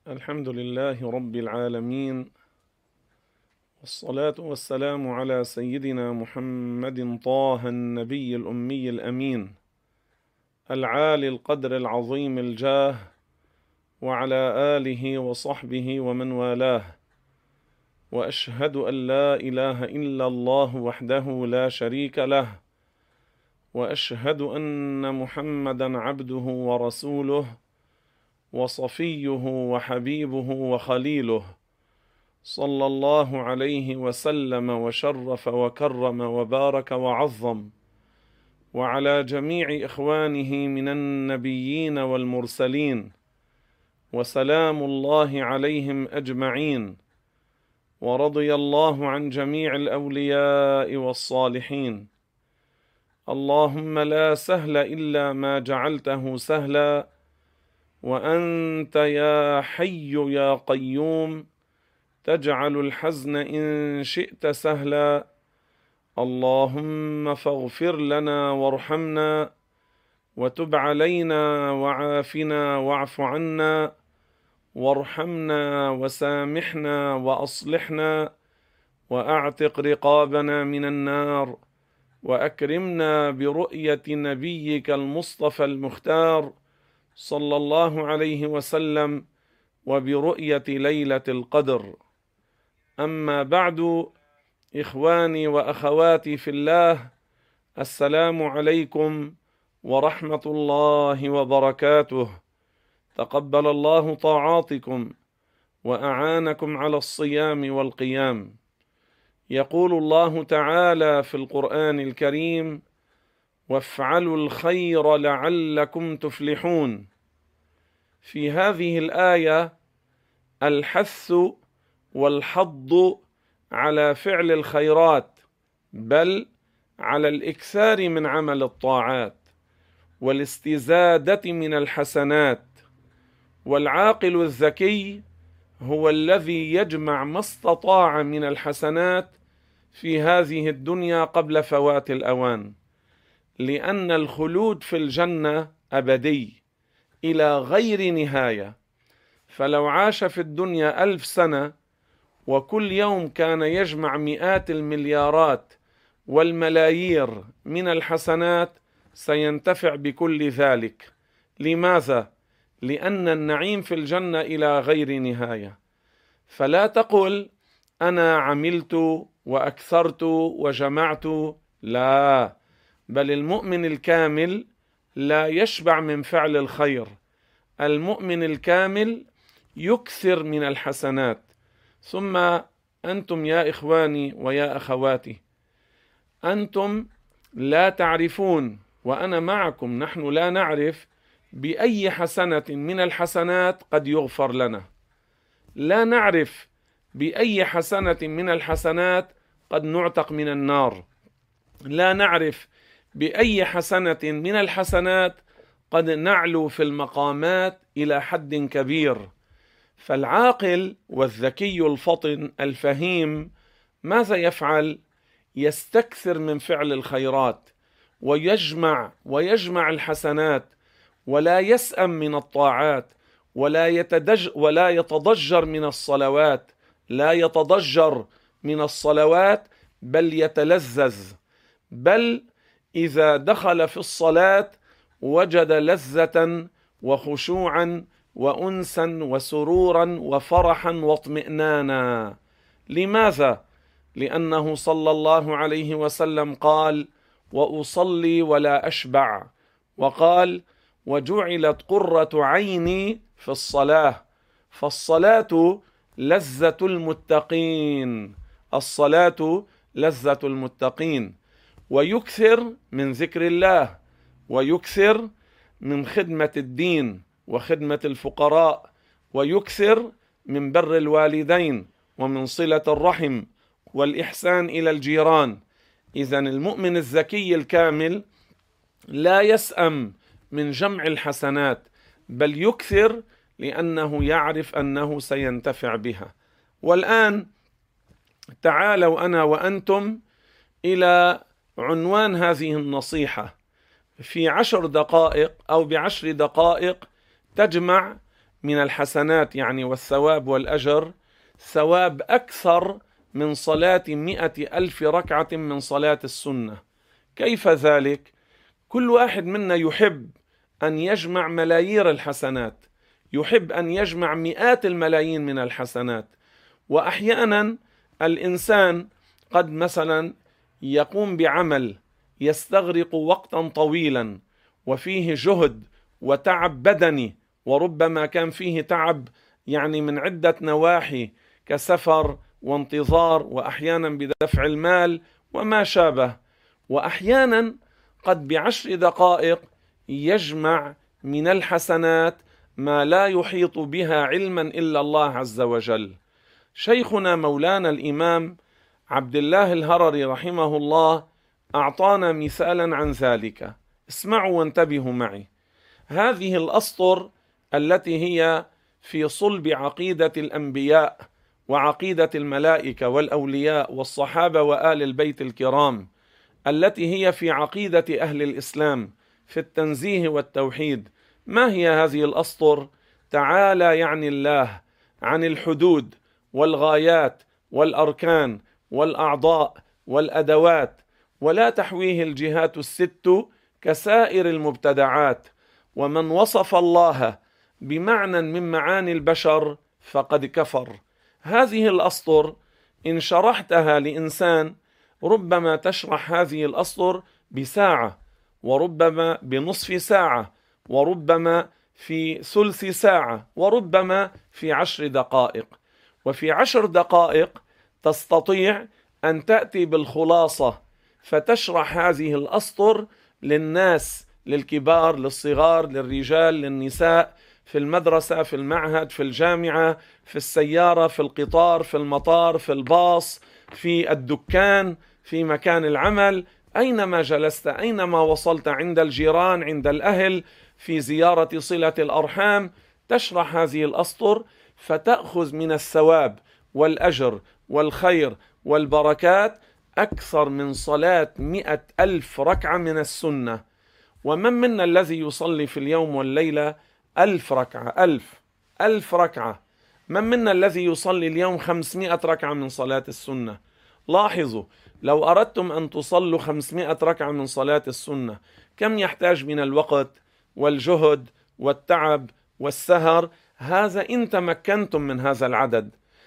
الحمد لله رب العالمين، والصلاة والسلام على سيدنا محمد طه النبي الأمي الأمين العالي القدر العظيم الجاه، وعلى آله وصحبه ومن والاه. وأشهد أن لا إله إلا الله وحده لا شريك له، وأشهد أن محمدا عبده ورسوله وصفيه وحبيبه وخليله، صلى الله عليه وسلم وشرف وكرم وبارك وعظم، وعلى جميع إخوانه من النبيين والمرسلين، وسلام الله عليهم أجمعين. ورضي الله عن جميع الأولياء والصالحين. اللهم لا سهل إلا ما جعلته سهلا، وأنت يا حي يا قيوم تجعل الحزن إن شئت سهلا. اللهم فاغفر لنا وارحمنا، وتب علينا وعافنا واعف عنا، وارحمنا وسامحنا وأصلحنا، وأعتق رقابنا من النار، وأكرمنا برؤية نبيك المصطفى المختار صلى الله عليه وسلم، وبرؤية ليلة القدر. أما بعد، إخواني وأخواتي في الله، السلام عليكم ورحمة الله وبركاته. تقبل الله طاعاتكم وأعانكم على الصيام والقيام. يقول الله تعالى في القرآن الكريم: وافعلوا الخير لعلكم تفلحون. في هذه الآية الحث والحض على فعل الخيرات، بل على الإكثار من عمل الطاعات والاستزادة من الحسنات. والعاقل الذكي هو الذي يجمع ما استطاع من الحسنات في هذه الدنيا قبل فوات الأوان، لأن الخلود في الجنة أبدي إلى غير نهاية. فلو عاش في الدنيا 1000 سنة وكل يوم كان يجمع مئات المليارات والملايير من الحسنات سينتفع بكل ذلك. لماذا؟ لأن النعيم في الجنة إلى غير نهاية. فلا تقل أنا عملت وأكثرت وجمعت، لا، بل المؤمن الكامل لا يشبع من فعل الخير. المؤمن الكامل يكثر من الحسنات. ثم أنتم يا إخواني ويا أخواتي، أنتم لا تعرفون وأنا معكم، نحن لا نعرف بأي حسنة من الحسنات قد يغفر لنا. لا نعرف بأي حسنة من الحسنات قد نعتق من النار. لا نعرف بأي حسنة من الحسنات قد نعلو في المقامات إلى حد كبير. فالعاقل والذكي الفطن الفهيم ماذا يفعل؟ يستكثر من فعل الخيرات ويجمع الحسنات، ولا يسأم من الطاعات، ولا يتضجر من الصلوات، لا يتضجر من الصلوات، بل يتلذذ. بل إذا دخل في الصلاة وجد لذة وخشوعا وأنسا وسرورا وفرحا واطمئنانا. لماذا؟ لأنه صلى الله عليه وسلم قال: وأصلي ولا أشبع، وقال: وجعلت قرة عيني في الصلاة. فالصلاة لذة المتقين، الصلاة لذة المتقين. ويكثر من ذكر الله، ويكثر من خدمة الدين وخدمة الفقراء، ويكثر من بر الوالدين ومن صلة الرحم والإحسان إلى الجيران. إذن المؤمن الذكي الكامل لا يسأم من جمع الحسنات، بل يكثر، لأنه يعرف أنه سينتفع بها. والآن تعالوا أنا وأنتم إلى عنوان هذه النصيحة. في 10 دقائق أو ب10 دقائق تجمع من الحسنات يعني والثواب والأجر ثواب أكثر من صلاة 100,000 ركعة من صلاة السنة. كيف ذلك؟ كل واحد منا يحب أن يجمع ملايير الحسنات، يحب أن يجمع مئات الملايين من الحسنات. وأحيانا الإنسان قد مثلا يقوم بعمل يستغرق وقتا طويلا وفيه جهد وتعب بدني، وربما كان فيه تعب يعني من عدة نواحي كسفر وانتظار، وأحيانا بدفع المال وما شابه. وأحيانا قد ب10 دقائق يجمع من الحسنات ما لا يحيط بها علما إلا الله عز وجل. شيخنا مولانا الإمام عبد الله الهرري رحمه الله أعطانا مثالا عن ذلك. اسمعوا وانتبهوا معي. هذه الأسطر التي هي في صلب عقيدة الأنبياء وعقيدة الملائكة والأولياء والصحابة وآل البيت الكرام، التي هي في عقيدة أهل الإسلام في التنزيه والتوحيد. ما هي هذه الأسطر؟ تعالى يعني الله عن الحدود والغايات والأركان والأعضاء والأدوات، ولا تحويه الجهات الست كسائر المبتدعات. ومن وصف الله بمعنى من معاني البشر فقد كفر. هذه الأسطر إن شرحتها لإنسان ربما تشرح هذه الأسطر بساعة، وربما بنصف ساعة، وربما في ثلث ساعة، وربما في 10 دقائق. وفي 10 دقائق تستطيع أن تأتي بالخلاصة فتشرح هذه الأسطر للناس، للكبار للصغار للرجال للنساء، في المدرسة في المعهد في الجامعة في السيارة في القطار في المطار في الباص في الدكان في مكان العمل، أينما جلست أينما وصلت، عند الجيران عند الأهل، في زيارة صلة الأرحام، تشرح هذه الأسطر فتأخذ من الثواب والأجر والخير والبركات أكثر من صلاة 100,000 ركعة من السنة. ومن منا الذي يصلي في اليوم والليلة 1000 ركعة؟ 1000 ركعة. من منا الذي يصلي اليوم 500 ركعة من صلاة السنة؟ لاحظوا، لو أردتم أن تصلوا 500 ركعة من صلاة السنة كم يحتاج من الوقت والجهد والتعب والسهر؟ هذا إن تمكنتم من هذا العدد.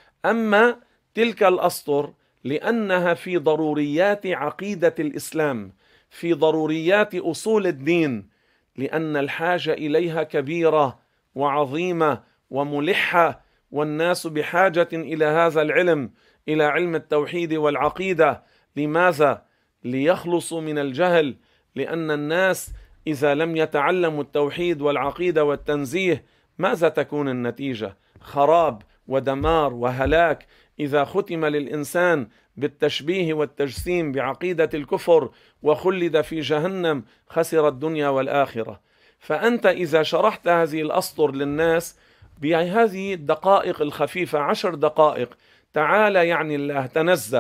أما تلك الأسطر لأنها في ضروريات عقيدة الإسلام، في ضروريات أصول الدين، لأن الحاجة إليها كبيرة وعظيمة وملحة، والناس بحاجة إلى هذا العلم، إلى علم التوحيد والعقيدة. لماذا؟ ليخلصوا من الجهل، لأن الناس إذا لم يتعلموا التوحيد والعقيدة والتنزيه ماذا تكون النتيجة؟ خراب ودمار وهلاك. إذا ختم للإنسان بالتشبيه والتجسيم بعقيدة الكفر وخلد في جهنم خسر الدنيا والآخرة. فأنت إذا شرحت هذه الأسطر للناس بهذه الدقائق الخفيفة 10 دقائق، تعالى يعني الله تنزه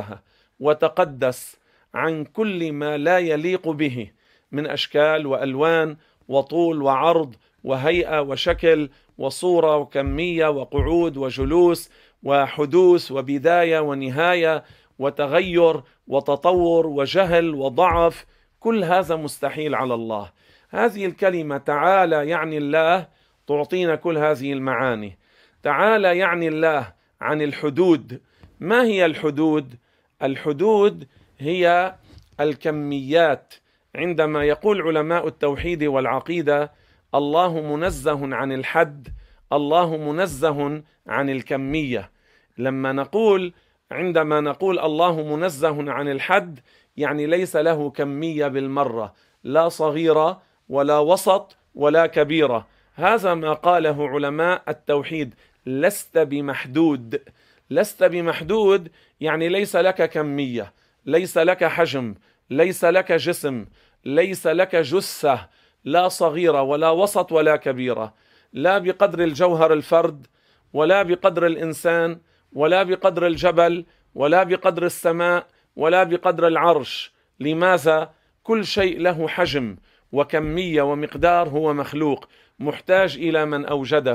وتقدس عن كل ما لا يليق به من أشكال وألوان وطول وعرض وهيئة وشكل وصورة وكمية وقعود وجلوس وحدوث وبداية ونهاية وتغير وتطور وجهل وضعف. كل هذا مستحيل على الله. هذه الكلمة تعالى يعني الله تعطينا كل هذه المعاني. تعالى يعني الله عن الحدود. ما هي الحدود؟ الحدود هي الكميات. عندما يقول علماء التوحيد والعقيدة الله منزه عن الحد، الله منزه عن الكمية. عندما نقول الله منزه عن الحد يعني ليس له كمية بالمرة، لا صغيرة ولا وسط ولا كبيرة. هذا ما قاله علماء التوحيد، لست بمحدود. لست بمحدود يعني ليس لك كمية، ليس لك حجم، ليس لك جسم، ليس لك جثة، لا صغيرة ولا وسط ولا كبيرة، لا بقدر الجوهر الفرد ولا بقدر الإنسان ولا بقدر الجبل ولا بقدر السماء ولا بقدر العرش. لماذا؟ كل شيء له حجم وكمية ومقدار، هو مخلوق محتاج إلى من أوجده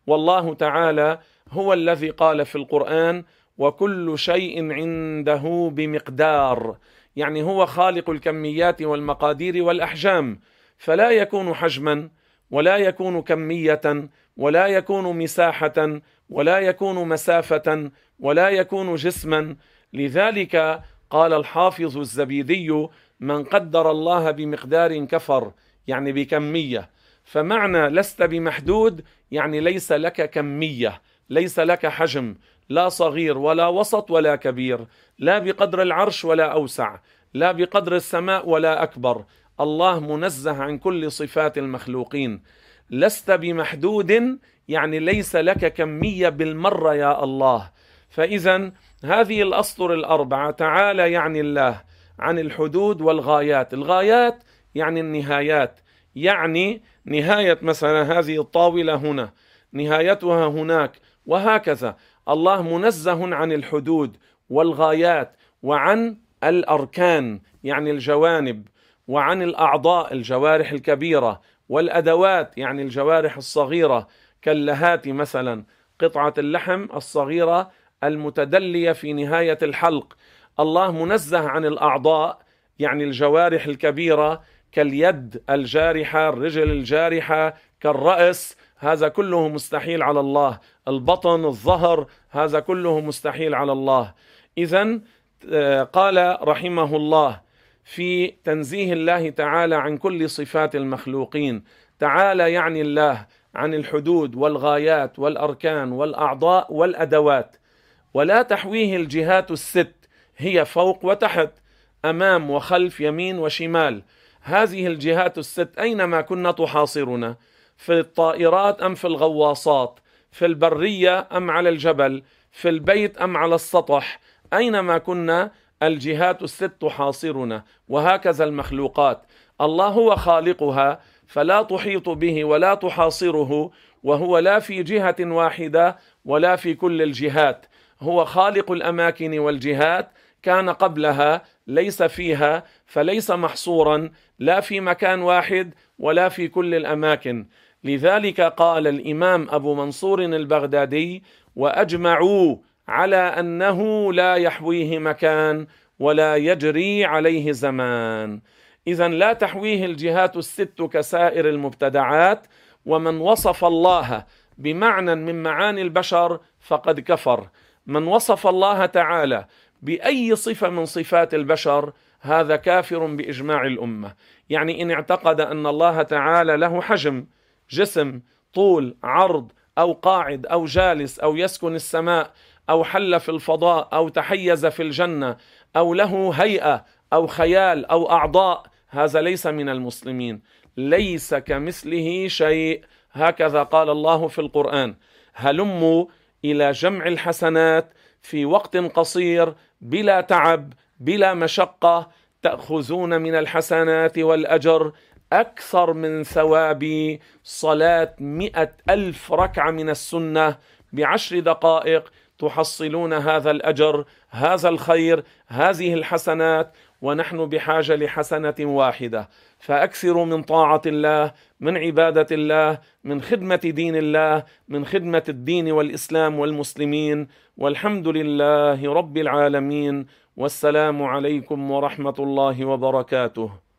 والله تعالى هو الذي قال في القرآن: وكل شيء عنده بمقدار. يعني هو خالق الكميات والمقادير والأحجام، فلا يكون حجما ولا يكون كمية ولا يكون مساحة ولا يكون مسافة ولا يكون جسما. لذلك قال الحافظ الزبيدي: من قدر الله بمقدار كفر، يعني بكمية. فمعنى لست بمحدود يعني ليس لك كمية، ليس لك حجم، لا صغير ولا وسط ولا كبير، لا بقدر العرش ولا أوسع، لا بقدر السماء ولا أكبر. الله منزه عن كل صفات المخلوقين. لست بمحدود يعني ليس لك كمية بالمرة يا الله. فإذا هذه الأسطر الأربعة: تعالى يعني الله، عن الحدود والغايات. الغايات يعني النهايات، يعني نهاية مثلا هذه الطاولة هنا، نهايتها هناك، وهكذا. الله منزه عن الحدود والغايات، وعن الأركان يعني الجوانب، وعن الأعضاء الجوارح الكبيرة، والأدوات يعني الجوارح الصغيرة كاللهات مثلا، قطعة اللحم الصغيرة المتدلية في نهاية الحلق. الله منزه عن الأعضاء يعني الجوارح الكبيرة كاليد الجارحة، الرجل الجارحة، كالرأس، هذا كله مستحيل على الله. البطن، الظهر، هذا كله مستحيل على الله. إذن قال رحمه الله في تنزيه الله تعالى عن كل صفات المخلوقين: تعالى يعني الله عن الحدود والغايات والأركان والأعضاء والأدوات، ولا تحويه الجهات الست، هي فوق وتحت، أمام وخلف، يمين وشمال. هذه الجهات الست أينما كنا تحاصرنا، في الطائرات أم في الغواصات، في البرية أم على الجبل، في البيت أم على السطح، أينما كنا الجهات الست تحاصرنا. وهكذا المخلوقات، الله هو خالقها فلا تحيط به ولا تحاصره، وهو لا في جهة واحدة ولا في كل الجهات. هو خالق الأماكن والجهات، كان قبلها، ليس فيها، فليس محصورا لا في مكان واحد ولا في كل الأماكن. لذلك قال الإمام أبو منصور البغدادي: وأجمعوا على أنه لا يحويه مكان ولا يجري عليه زمان. إذن لا تحويه الجهات الست كسائر المبتدعات. ومن وصف الله بمعنى من معاني البشر فقد كفر. من وصف الله تعالى بأي صفة من صفات البشر هذا كافر بإجماع الأمة. يعني إن اعتقد أن الله تعالى له حجم، جسم، طول، عرض، أو قاعد أو جالس أو يسكن السماء أو حل في الفضاء أو تحيز في الجنة أو له هيئة أو خيال أو أعضاء، هذا ليس من المسلمين. ليس كمثله شيء، هكذا قال الله في القرآن: هلموا إلى جمع الحسنات في وقت قصير بلا تعب بلا مشقة، تأخذون من الحسنات والأجر أكثر من ثواب صلاة 100,000 ركعة من السنة ب10 دقائق. تحصلون هذا الأجر، هذا الخير، هذه الحسنات، ونحن بحاجة لحسنة واحدة. فأكثروا من طاعة الله، من عبادة الله، من خدمة دين الله، من خدمة الدين والإسلام والمسلمين. والحمد لله رب العالمين، والسلام عليكم ورحمة الله وبركاته.